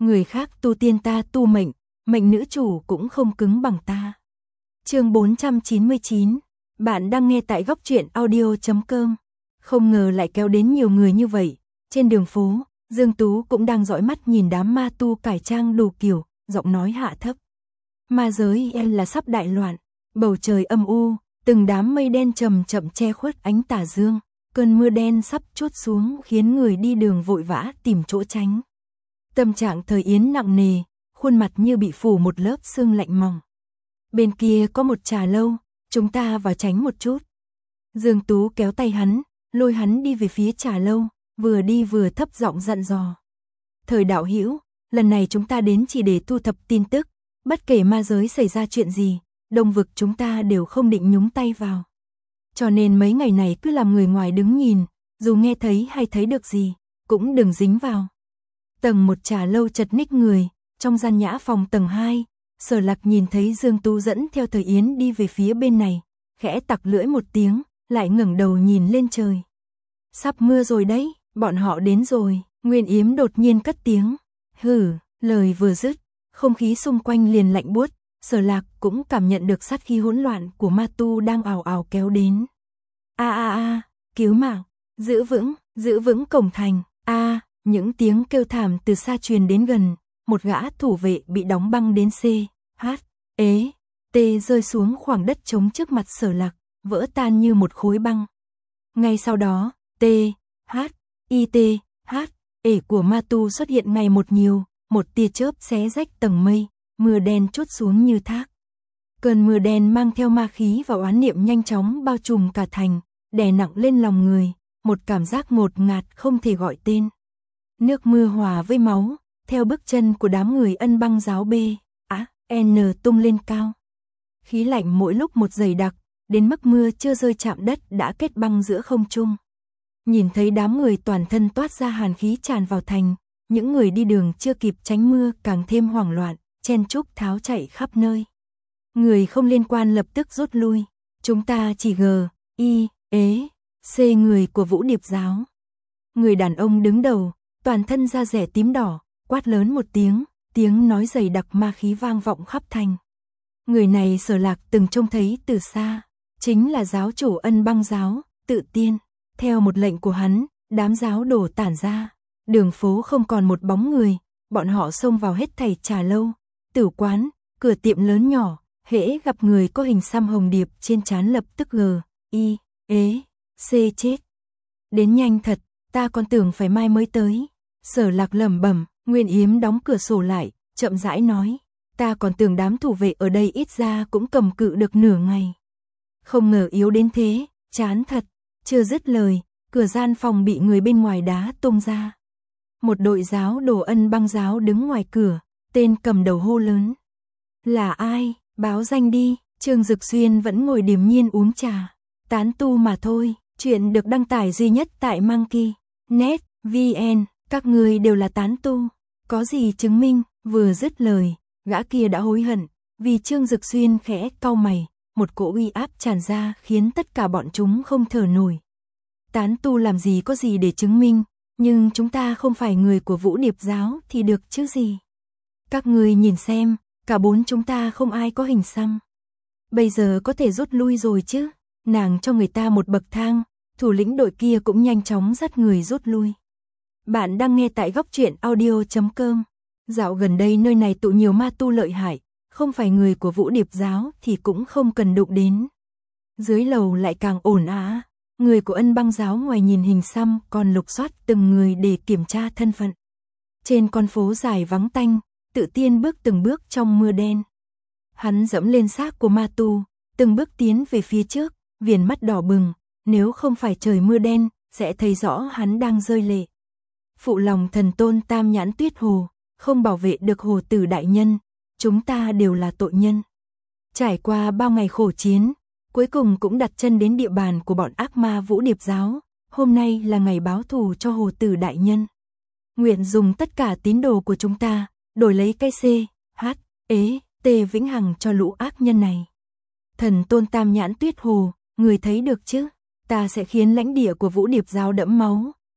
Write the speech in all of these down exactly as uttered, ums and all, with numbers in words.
Người khác tu tiên ta tu mệnh, mệnh nữ chủ cũng không cứng bằng ta. Chương bốn trăm chín mươi chín, bạn đang nghe tại góc truyện audio chấm com. Không ngờ lại kéo đến nhiều người như vậy. Trên đường phố, Dương Tú cũng đang dõi mắt nhìn đám ma tu cải trang đủ kiểu, giọng nói hạ thấp. Ma giới em là sắp đại loạn, bầu trời âm u, từng đám mây đen chậm chậm che khuất ánh tà dương, cơn mưa đen sắp trút xuống khiến người đi đường vội vã tìm chỗ tránh. Tâm trạng Thời Yến nặng nề, khuôn mặt như bị phủ một lớp sương lạnh mỏng. Bên kia có một trà lâu, chúng ta vào tránh một chút. Dương Tú kéo tay hắn, lôi hắn đi về phía trà lâu, vừa đi vừa thấp giọng dặn dò. Thời đạo hữu, lần này chúng ta đến chỉ để thu thập tin tức, bất kể ma giới xảy ra chuyện gì, Đông vực chúng ta đều không định nhúng tay vào. Cho nên mấy ngày này cứ làm người ngoài đứng nhìn, dù nghe thấy hay thấy được gì, cũng đừng dính vào. Tầng một trà lâu chật ních người, trong gian nhã phòng tầng hai, Sở Lạc nhìn thấy Dương Tú dẫn theo Thời Yến đi về phía bên này, khẽ tặc lưỡi một tiếng, lại ngẩng đầu nhìn lên trời. Sắp mưa rồi đấy, bọn họ đến rồi, Nguyên Yếm đột nhiên cất tiếng. Hừ, lời vừa dứt, không khí xung quanh liền lạnh buốt, Sở Lạc cũng cảm nhận được sát khí hỗn loạn của ma tu đang ào ào kéo đến. A a a, cứu mạng, giữ vững, giữ vững cổng thành. A, những tiếng kêu thảm từ xa truyền đến gần, một gã thủ vệ bị đóng băng đến C, H, ế, T rơi xuống khoảng đất trống trước mặt Sở Lạc, vỡ tan như một khối băng. Ngay sau đó, T, H, I T, H, ể của ma tu xuất hiện ngày một nhiều, một tia chớp xé rách tầng mây, mưa đen trút xuống như thác. Cơn mưa đen mang theo ma khí và oán niệm nhanh chóng bao trùm cả thành, đè nặng lên lòng người, một cảm giác ngột ngạt không thể gọi tên. Nước mưa hòa với máu, theo bước chân của đám người Ân Băng giáo B, A, N tung lên cao. Khí lạnh mỗi lúc một dày đặc, đến mức mưa chưa rơi chạm đất đã kết băng giữa không trung. Nhìn thấy đám người toàn thân toát ra hàn khí tràn vào thành, những người đi đường chưa kịp tránh mưa càng thêm hoảng loạn, chen chúc tháo chạy khắp nơi. Người không liên quan lập tức rút lui, chúng ta chỉ G, I, ế, C người của Vũ Điệp giáo. Người đàn ông đứng đầu, toàn thân da rẻ tím đỏ, quát lớn một tiếng, tiếng nói dày đặc ma khí vang vọng khắp thành. Người này Sở Lạc từng trông thấy từ xa, chính là giáo chủ Ân Băng giáo, Tự Tiên. Theo một lệnh của hắn, đám giáo đồ tản ra, đường phố không còn một bóng người, bọn họ xông vào hết thảy trà lâu, tử quán, cửa tiệm lớn nhỏ, hễ gặp người có hình xăm hồng điệp trên trán lập tức G, I, ế, C chết. Đến nhanh thật, ta còn tưởng phải mai mới tới. Sở Lạc lẩm bẩm, Nguyên Yếm đóng cửa sổ lại, chậm rãi nói, ta còn tưởng đám thủ vệ ở đây ít ra cũng cầm cự được nửa ngày. Không ngờ yếu đến thế, chán thật. Chưa dứt lời, cửa gian phòng bị người bên ngoài đá tung ra. Một đội giáo đồ Ân Băng giáo đứng ngoài cửa, tên cầm đầu hô lớn. Là ai, báo danh đi. Trương Dực Xuyên vẫn ngồi điềm nhiên uống trà. Tán tu mà thôi, chuyện được đăng tải duy nhất tại Monkey net vn, các người đều là tán tu, có gì chứng minh? Vừa dứt lời, gã kia đã hối hận, vì Trương Dực Xuyên khẽ cau mày, một cỗ uy áp tràn ra khiến tất cả bọn chúng không thở nổi. Tán tu làm gì có gì để chứng minh, nhưng chúng ta không phải người của Vũ Điệp giáo thì được chứ gì. Các người nhìn xem, cả bốn chúng ta không ai có hình xăm. Bây giờ có thể rút lui rồi chứ. Nàng cho người ta một bậc thang, thủ lĩnh đội kia cũng nhanh chóng dắt người rút lui. Bạn đang nghe tại góc truyện audio chấm com. Dạo gần đây nơi này tụ nhiều ma tu lợi hại, không phải người của Vũ Điệp giáo thì cũng không cần đụng đến. Dưới lầu lại càng ồn ào, người của Ân Băng giáo ngoài nhìn hình xăm còn lục soát từng người để kiểm tra thân phận. Trên con phố dài vắng tanh, Tự Tiên bước từng bước trong mưa đen. Hắn dẫm lên xác của ma tu, từng bước tiến về phía trước, viền mắt đỏ bừng, nếu không phải trời mưa đen, sẽ thấy rõ hắn đang rơi lệ. Phụ lòng thần tôn Tam Nhãn Tuyết Hồ, không bảo vệ được hồ tử đại nhân, chúng ta đều là tội nhân. Trải qua bao ngày khổ chiến, cuối cùng cũng đặt chân đến địa bàn của bọn ác ma Vũ Điệp giáo, hôm nay là ngày báo thù cho hồ tử đại nhân. Nguyện dùng tất cả tín đồ của chúng ta, đổi lấy cái C, H, ế, T vĩnh hằng cho lũ ác nhân này. Thần tôn Tam Nhãn Tuyết Hồ, người thấy được chứ, ta sẽ khiến lãnh địa của Vũ Điệp giáo đẫm máu,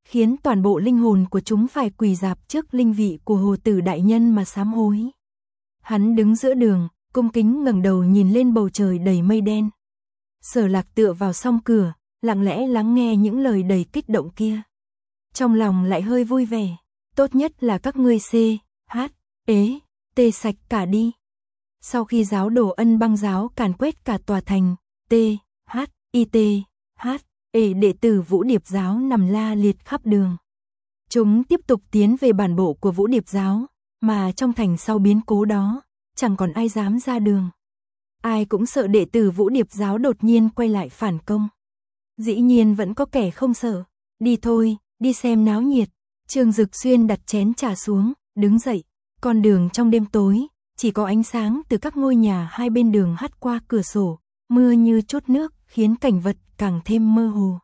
khiến toàn bộ linh hồn của chúng phải quỳ rạp trước linh vị của Hồ Tử đại nhân mà sám hối. Hắn đứng giữa đường, cung kính ngẩng đầu nhìn lên bầu trời đầy mây đen. Sở Lạc tựa vào song cửa, lặng lẽ lắng nghe những lời đầy kích động kia. Trong lòng lại hơi vui vẻ, tốt nhất là các ngươi C, H, ế, tê sạch cả đi. Sau khi giáo đồ Ân Bang giáo càn quét cả tòa thành, T, H, I, T, H, E đệ tử Vũ Điệp giáo nằm la liệt khắp đường. Chúng tiếp tục tiến về bản bộ của Vũ Điệp giáo, mà trong thành sau biến cố đó, chẳng còn ai dám ra đường. Ai cũng sợ đệ tử Vũ Điệp giáo đột nhiên quay lại phản công. Dĩ nhiên vẫn có kẻ không sợ. Đi thôi, đi xem náo nhiệt. Trương Dực Xuyên đặt chén trà xuống, đứng dậy. Con đường trong đêm tối, chỉ có ánh sáng từ các ngôi nhà hai bên đường hắt qua cửa sổ, mưa như trút nước, khiến cảnh vật càng thêm mơ hồ.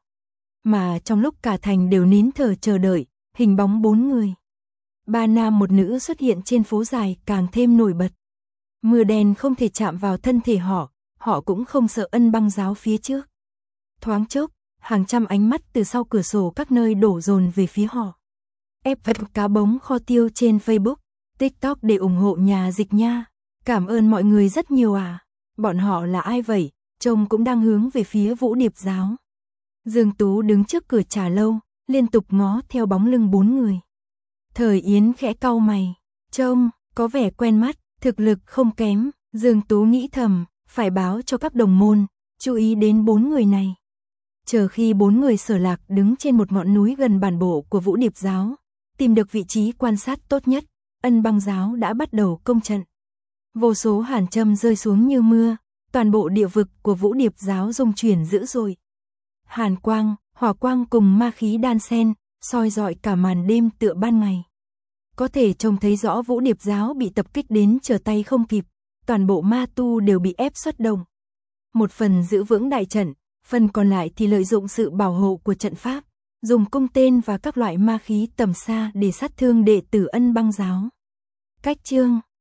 Mà trong lúc cả thành đều nín thở chờ đợi, hình bóng bốn người, ba nam một nữ xuất hiện trên phố dài càng thêm nổi bật. Mưa đen không thể chạm vào thân thể họ, họ cũng không sợ Ân Bang giáo phía trước. Thoáng chốc, hàng trăm ánh mắt từ sau cửa sổ các nơi đổ dồn về phía họ. Ép vật cá bống kho tiêu trên Facebook, TikTok để ủng hộ nhà dịch nha. Cảm ơn mọi người rất nhiều à. Bọn họ là ai vậy? Trông cũng đang hướng về phía Vũ Điệp giáo. Dương Tú đứng trước cửa trà lâu, liên tục ngó theo bóng lưng bốn người. Thời Yến khẽ cau mày, trông có vẻ quen mắt, thực lực không kém. Dương Tú nghĩ thầm, phải báo cho các đồng môn, chú ý đến bốn người này. Chờ khi bốn người Sở Lạc đứng trên một ngọn núi gần bản bộ của Vũ Điệp giáo, tìm được vị trí quan sát tốt nhất, Ân Bang giáo đã bắt đầu công trận. Vô số hàn châm rơi xuống như mưa, toàn bộ địa vực của Vũ Điệp giáo rung chuyển dữ dội. Hàn quang, hỏa quang cùng ma khí đan xen, soi rọi cả màn đêm tựa ban ngày. Có thể trông thấy rõ Vũ Điệp giáo bị tập kích đến trở tay không kịp, toàn bộ ma tu đều bị ép xuất động. Một phần giữ vững đại trận, phần còn lại thì lợi dụng sự bảo hộ của trận pháp, dùng cung tên và các loại ma khí tầm xa để sát thương đệ tử Ân Bang giáo. Cách chương